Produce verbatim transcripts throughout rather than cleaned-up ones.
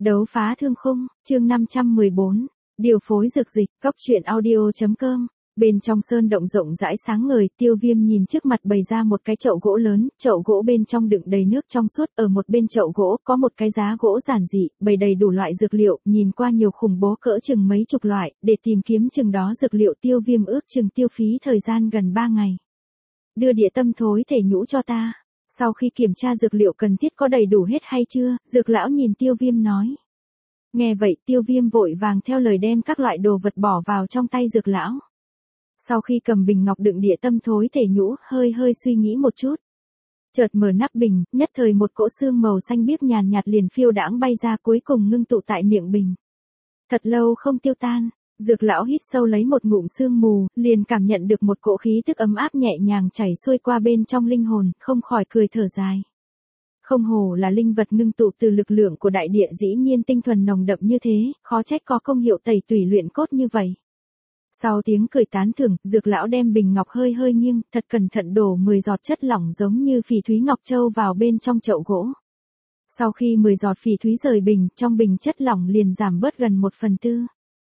Đấu phá thương khung, chương năm trăm mười bốn, điều phối dược dịch, cóc truyện audio.com. Bên trong sơn động rộng rãi sáng ngời, Tiêu Viêm nhìn trước mặt bày ra một cái chậu gỗ lớn, chậu gỗ bên trong đựng đầy nước trong suốt, ở một bên chậu gỗ có một cái giá gỗ giản dị, bày đầy đủ loại dược liệu, nhìn qua nhiều khủng bố cỡ chừng mấy chục loại, để tìm kiếm chừng đó dược liệu Tiêu Viêm ước chừng tiêu phí thời gian gần ba ngày. Đưa địa tâm thối thể nhũ cho ta. Sau khi kiểm tra dược liệu cần thiết có đầy đủ hết hay chưa, dược lão nhìn Tiêu Viêm nói. Nghe vậy Tiêu Viêm vội vàng theo lời đem các loại đồ vật bỏ vào trong tay dược lão. Sau khi cầm bình ngọc đựng địa tâm thối thể nhũ, hơi hơi suy nghĩ một chút. Chợt mở nắp bình, nhất thời một cỗ xương màu xanh biếc nhàn nhạt liền phiêu đãng bay ra, cuối cùng ngưng tụ tại miệng bình. Thật lâu không tiêu tan, dược lão hít sâu lấy một ngụm sương mù, liền cảm nhận được một cỗ khí tức ấm áp nhẹ nhàng chảy xuôi qua bên trong linh hồn, không khỏi cười thở dài. Không hổ là linh vật ngưng tụ từ lực lượng của đại địa, dĩ nhiên tinh thuần nồng đậm như thế, khó trách có công hiệu tẩy tủy luyện cốt như vậy. Sau tiếng cười tán thưởng, dược lão đem bình ngọc hơi hơi nghiêng, thật cẩn thận đổ mười giọt chất lỏng giống như phỉ thúy ngọc châu vào bên trong chậu gỗ. Sau khi mười giọt phỉ thúy rời bình, trong bình chất lỏng liền giảm bớt gần một phần tư.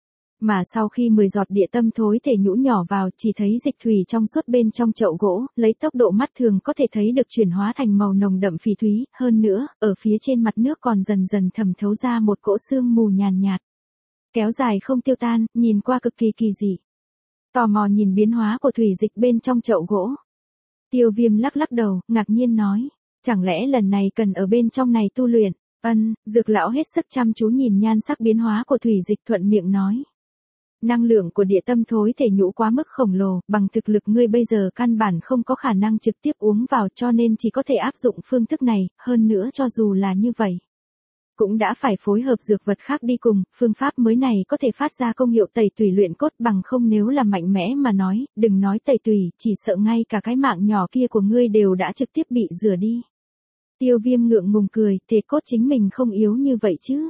Mà sau khi mười giọt địa tâm thối thể nhũ nhỏ vào, chỉ thấy dịch thủy trong suốt bên trong chậu gỗ, lấy tốc độ mắt thường có thể thấy được chuyển hóa thành màu nồng đậm phỉ thúy, hơn nữa, ở phía trên mặt nước còn dần dần thẩm thấu ra một cỗ sương mù nhàn nhạt. Kéo dài không tiêu tan, nhìn qua cực kỳ kỳ dị. Tò mò nhìn biến hóa của thủy dịch bên trong chậu gỗ. Tiêu Viêm lắc lắc đầu, ngạc nhiên nói, chẳng lẽ lần này cần ở bên trong này tu luyện? Ân, dược lão hết sức chăm chú nhìn nhan sắc biến hóa của thủy dịch, thuận miệng nói. Năng lượng của địa tâm thối thể nhũ quá mức khổng lồ, bằng thực lực ngươi bây giờ căn bản không có khả năng trực tiếp uống vào, cho nên chỉ có thể áp dụng phương thức này, hơn nữa cho dù là như vậy, cũng đã phải phối hợp dược vật khác đi cùng, phương pháp mới này có thể phát ra công hiệu tẩy tủy luyện cốt, bằng không nếu là mạnh mẽ mà nói, đừng nói tẩy tủy, chỉ sợ ngay cả cái mạng nhỏ kia của ngươi đều đã trực tiếp bị rửa đi. Tiêu Viêm ngượng ngùng cười, thể cốt chính mình không yếu như vậy chứ.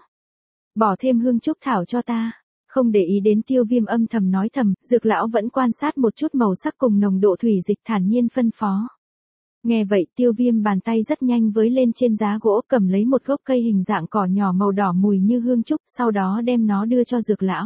Bỏ thêm hương trúc thảo cho ta. Không để ý đến Tiêu Viêm âm thầm nói thầm, dược lão vẫn quan sát một chút màu sắc cùng nồng độ thủy dịch, thản nhiên phân phó. Nghe vậy Tiêu Viêm bàn tay rất nhanh với lên trên giá gỗ, cầm lấy một gốc cây hình dạng cỏ nhỏ màu đỏ mùi như hương trúc, sau đó đem nó đưa cho dược lão.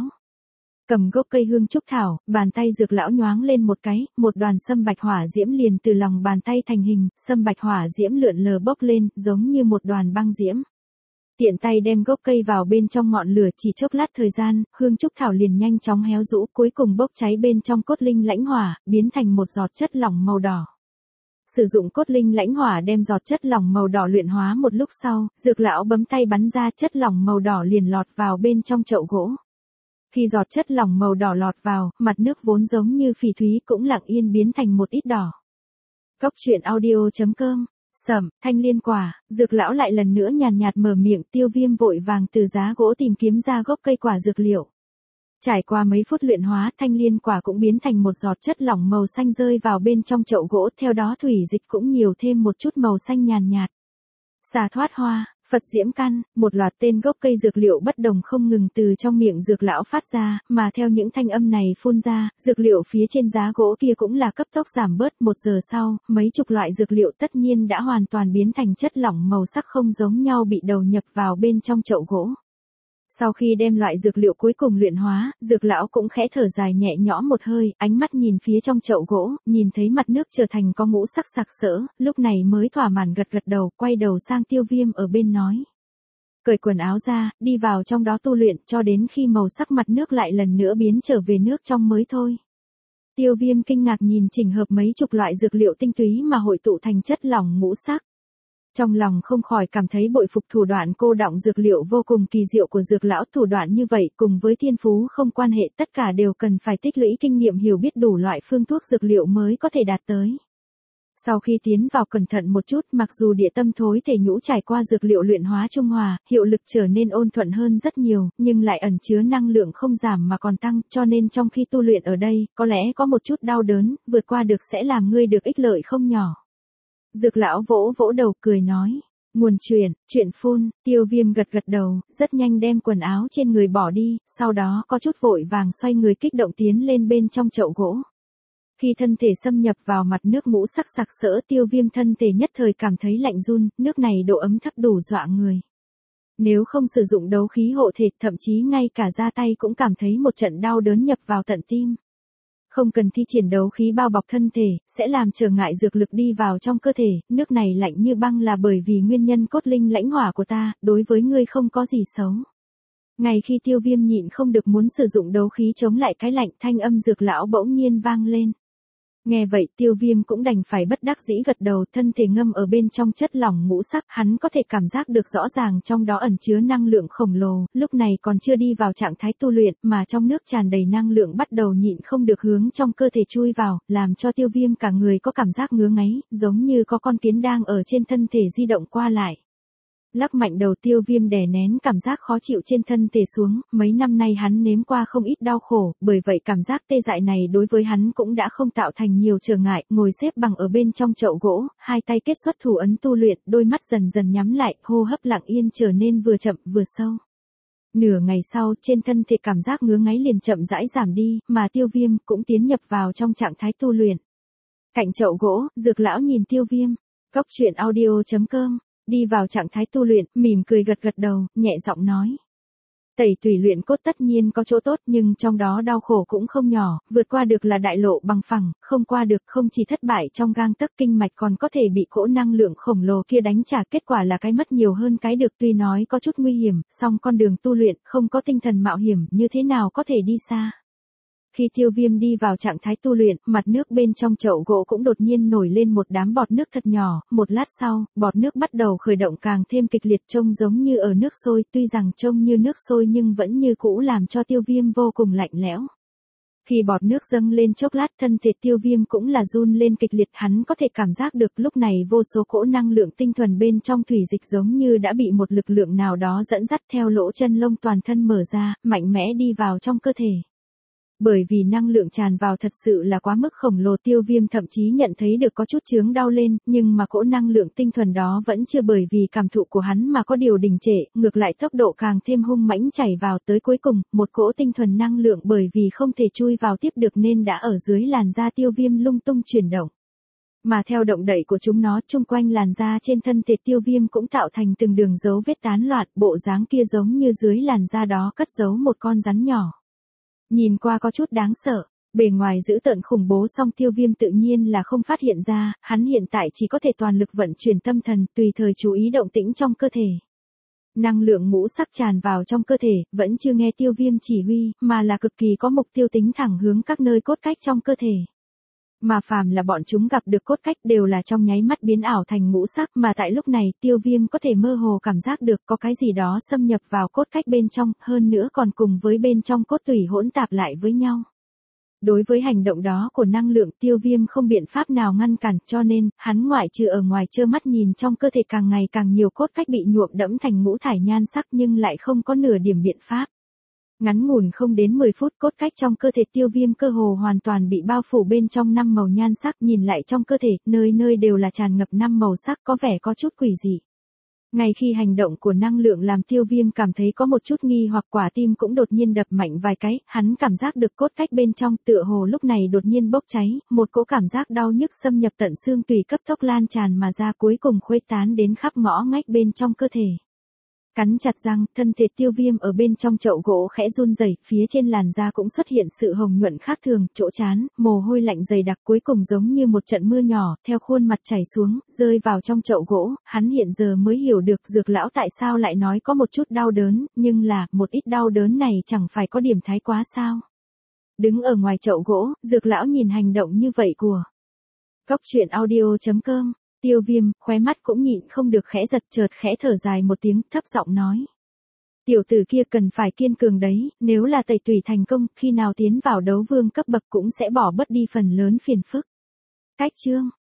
Cầm gốc cây hương trúc thảo, bàn tay dược lão nhoáng lên một cái, một đoàn sâm bạch hỏa diễm liền từ lòng bàn tay thành hình, sâm bạch hỏa diễm lượn lờ bốc lên, giống như một đoàn băng diễm. Tiện tay đem gốc cây vào bên trong ngọn lửa, chỉ chốc lát thời gian, hương trúc thảo liền nhanh chóng héo rũ, cuối cùng bốc cháy bên trong cốt linh lãnh hỏa, biến thành một giọt chất lỏng màu đỏ. Sử dụng cốt linh lãnh hỏa đem giọt chất lỏng màu đỏ luyện hóa, một lúc sau, dược lão bấm tay bắn ra, chất lỏng màu đỏ liền lọt vào bên trong chậu gỗ. Khi giọt chất lỏng màu đỏ lọt vào, mặt nước vốn giống như phỉ thúy cũng lặng yên biến thành một ít đỏ. Cóc truyện audio.com. Sẩm, thanh liên quả, dược lão lại lần nữa nhàn nhạt mở miệng. Tiêu Viêm vội vàng từ giá gỗ tìm kiếm ra gốc cây quả dược liệu. Trải qua mấy phút luyện hóa, thanh liên quả cũng biến thành một giọt chất lỏng màu xanh rơi vào bên trong chậu gỗ, theo đó thủy dịch cũng nhiều thêm một chút màu xanh nhàn nhạt. Xà thoát hoa, Phật diễm căn, một loạt tên gốc cây dược liệu bất đồng không ngừng từ trong miệng dược lão phát ra, mà theo những thanh âm này phun ra, dược liệu phía trên giá gỗ kia cũng là cấp tốc giảm bớt. Một giờ sau, mấy chục loại dược liệu tất nhiên đã hoàn toàn biến thành chất lỏng màu sắc không giống nhau bị đầu nhập vào bên trong chậu gỗ. Sau khi đem loại dược liệu cuối cùng luyện hóa, dược lão cũng khẽ thở dài nhẹ nhõm một hơi, ánh mắt nhìn phía trong chậu gỗ, nhìn thấy mặt nước trở thành có ngũ sắc sặc sỡ, lúc này mới thỏa mãn gật gật đầu, quay đầu sang Tiêu Viêm ở bên nói. Cởi quần áo ra, đi vào trong đó tu luyện, cho đến khi màu sắc mặt nước lại lần nữa biến trở về nước trong mới thôi. Tiêu Viêm kinh ngạc nhìn chỉnh hợp mấy chục loại dược liệu tinh túy mà hội tụ thành chất lỏng ngũ sắc. Trong lòng không khỏi cảm thấy bội phục thủ đoạn cô đọng dược liệu vô cùng kỳ diệu của dược lão, thủ đoạn như vậy cùng với thiên phú không quan hệ, tất cả đều cần phải tích lũy kinh nghiệm, hiểu biết đủ loại phương thuốc dược liệu mới có thể đạt tới. Sau khi tiến vào cẩn thận một chút, mặc dù địa tâm thối thể nhũ trải qua dược liệu luyện hóa trung hòa, hiệu lực trở nên ôn thuận hơn rất nhiều, nhưng lại ẩn chứa năng lượng không giảm mà còn tăng, cho nên trong khi tu luyện ở đây, có lẽ có một chút đau đớn, vượt qua được sẽ làm ngươi được ích lợi không nhỏ. Dược lão vỗ vỗ đầu cười nói, nguồn truyền, chuyện phun. Tiêu Viêm gật gật đầu, rất nhanh đem quần áo trên người bỏ đi, sau đó có chút vội vàng xoay người kích động tiến lên bên trong chậu gỗ. Khi thân thể xâm nhập vào mặt nước ngũ sắc sặc sỡ, Tiêu Viêm thân thể nhất thời cảm thấy lạnh run, nước này độ ấm thấp đủ dọa người. Nếu không sử dụng đấu khí hộ thể, thậm chí ngay cả ra tay cũng cảm thấy một trận đau đớn nhập vào tận tim. Không cần thi triển đấu khí bao bọc thân thể, sẽ làm trở ngại dược lực đi vào trong cơ thể, nước này lạnh như băng là bởi vì nguyên nhân cốt linh lãnh hỏa của ta, đối với ngươi không có gì xấu. Ngay khi Tiêu Viêm nhịn không được muốn sử dụng đấu khí chống lại cái lạnh, thanh âm Dược lão bỗng nhiên vang lên. Nghe vậy Tiêu Viêm cũng đành phải bất đắc dĩ gật đầu, thân thể ngâm ở bên trong chất lỏng ngũ sắc, hắn có thể cảm giác được rõ ràng trong đó ẩn chứa năng lượng khổng lồ, lúc này còn chưa đi vào trạng thái tu luyện, mà trong nước tràn đầy năng lượng bắt đầu nhịn không được hướng trong cơ thể chui vào, làm cho Tiêu Viêm cả người có cảm giác ngứa ngáy, giống như có con kiến đang ở trên thân thể di động qua lại. Lắc mạnh đầu, Tiêu Viêm đè nén cảm giác khó chịu trên thân thể xuống, mấy năm nay hắn nếm qua không ít đau khổ, bởi vậy cảm giác tê dại này đối với hắn cũng đã không tạo thành nhiều trở ngại, ngồi xếp bằng ở bên trong chậu gỗ, hai tay kết xuất thủ ấn tu luyện, đôi mắt dần dần nhắm lại, hô hấp lặng yên trở nên vừa chậm vừa sâu. Nửa ngày sau, trên thân thể cảm giác ngứa ngáy liền chậm rãi giảm đi, mà Tiêu Viêm cũng tiến nhập vào trong trạng thái tu luyện. Cạnh chậu gỗ, Dược lão nhìn Tiêu Viêm, cốc truyện audio chấm com. Đi vào trạng thái tu luyện, mỉm cười gật gật đầu, nhẹ giọng nói. Tẩy tùy luyện cốt tất nhiên có chỗ tốt nhưng trong đó đau khổ cũng không nhỏ, vượt qua được là đại lộ bằng phẳng, không qua được không chỉ thất bại trong gang tấc, kinh mạch còn có thể bị cỗ năng lượng khổng lồ kia đánh trả, kết quả là cái mất nhiều hơn cái được, tuy nói có chút nguy hiểm, song con đường tu luyện không có tinh thần mạo hiểm như thế nào có thể đi xa. Khi Tiêu Viêm đi vào trạng thái tu luyện, mặt nước bên trong chậu gỗ cũng đột nhiên nổi lên một đám bọt nước thật nhỏ, một lát sau, bọt nước bắt đầu khởi động càng thêm kịch liệt, trông giống như ở nước sôi, tuy rằng trông như nước sôi nhưng vẫn như cũ làm cho Tiêu Viêm vô cùng lạnh lẽo. Khi bọt nước dâng lên chốc lát, thân thể Tiêu Viêm cũng là run lên kịch liệt, hắn có thể cảm giác được lúc này vô số cỗ năng lượng tinh thuần bên trong thủy dịch giống như đã bị một lực lượng nào đó dẫn dắt theo lỗ chân lông toàn thân mở ra, mạnh mẽ đi vào trong cơ thể. Bởi vì năng lượng tràn vào thật sự là quá mức khổng lồ, Tiêu Viêm thậm chí nhận thấy được có chút chướng đau lên, nhưng mà cỗ năng lượng tinh thuần đó vẫn chưa bởi vì cảm thụ của hắn mà có điều đình trệ, ngược lại tốc độ càng thêm hung mãnh chảy vào, tới cuối cùng, một cỗ tinh thuần năng lượng bởi vì không thể chui vào tiếp được nên đã ở dưới làn da Tiêu Viêm lung tung chuyển động. Mà theo động đậy của chúng nó, chung quanh làn da trên thân thể Tiêu Viêm cũng tạo thành từng đường dấu vết tán loạn, bộ dáng kia giống như dưới làn da đó cất giấu một con rắn nhỏ. Nhìn qua có chút đáng sợ, bề ngoài dữ tợn khủng bố, song Tiêu Viêm tự nhiên là không phát hiện ra, hắn hiện tại chỉ có thể toàn lực vận chuyển tâm thần, tùy thời chú ý động tĩnh trong cơ thể. Năng lượng ngũ sắc tràn vào trong cơ thể, vẫn chưa nghe Tiêu Viêm chỉ huy, mà là cực kỳ có mục tiêu tính thẳng hướng các nơi cốt cách trong cơ thể. Mà phàm là bọn chúng gặp được cốt cách đều là trong nháy mắt biến ảo thành ngũ sắc, mà tại lúc này Tiêu Viêm có thể mơ hồ cảm giác được có cái gì đó xâm nhập vào cốt cách bên trong, hơn nữa còn cùng với bên trong cốt tủy hỗn tạp lại với nhau. Đối với hành động đó của năng lượng, Tiêu Viêm không biện pháp nào ngăn cản, cho nên, hắn ngoại trừ ở ngoài trơ mắt nhìn trong cơ thể càng ngày càng nhiều cốt cách bị nhuộm đẫm thành ngũ thải nhan sắc nhưng lại không có nửa điểm biện pháp. Ngắn ngủn không đến mười phút, cốt cách trong cơ thể Tiêu Viêm cơ hồ hoàn toàn bị bao phủ bên trong năm màu nhan sắc, nhìn lại trong cơ thể, nơi nơi đều là tràn ngập năm màu sắc, có vẻ có chút quỷ dị. Ngay khi hành động của năng lượng làm Tiêu Viêm cảm thấy có một chút nghi hoặc, quả tim cũng đột nhiên đập mạnh vài cái, hắn cảm giác được cốt cách bên trong tựa hồ lúc này đột nhiên bốc cháy, một cỗ cảm giác đau nhức xâm nhập tận xương tủy cấp tốc lan tràn mà ra, cuối cùng khuếch tán đến khắp ngõ ngách bên trong cơ thể. Cắn chặt răng, thân thể Tiêu Viêm ở bên trong chậu gỗ khẽ run rẩy, phía trên làn da cũng xuất hiện sự hồng nhuận khác thường, chỗ trán, mồ hôi lạnh dày đặc, cuối cùng giống như một trận mưa nhỏ, theo khuôn mặt chảy xuống, rơi vào trong chậu gỗ, hắn hiện giờ mới hiểu được Dược lão tại sao lại nói có một chút đau đớn, nhưng là, một ít đau đớn này chẳng phải có điểm thái quá sao. Đứng ở ngoài chậu gỗ, Dược lão nhìn hành động như vậy của cốc truyện audio chấm com. Tiêu Viêm, khóe mắt cũng nhịn không được khẽ giật, chợt khẽ thở dài một tiếng, thấp giọng nói. Tiểu tử kia cần phải kiên cường đấy, nếu là tẩy tùy thành công, khi nào tiến vào đấu vương cấp bậc cũng sẽ bỏ bớt đi phần lớn phiền phức. Cách chương.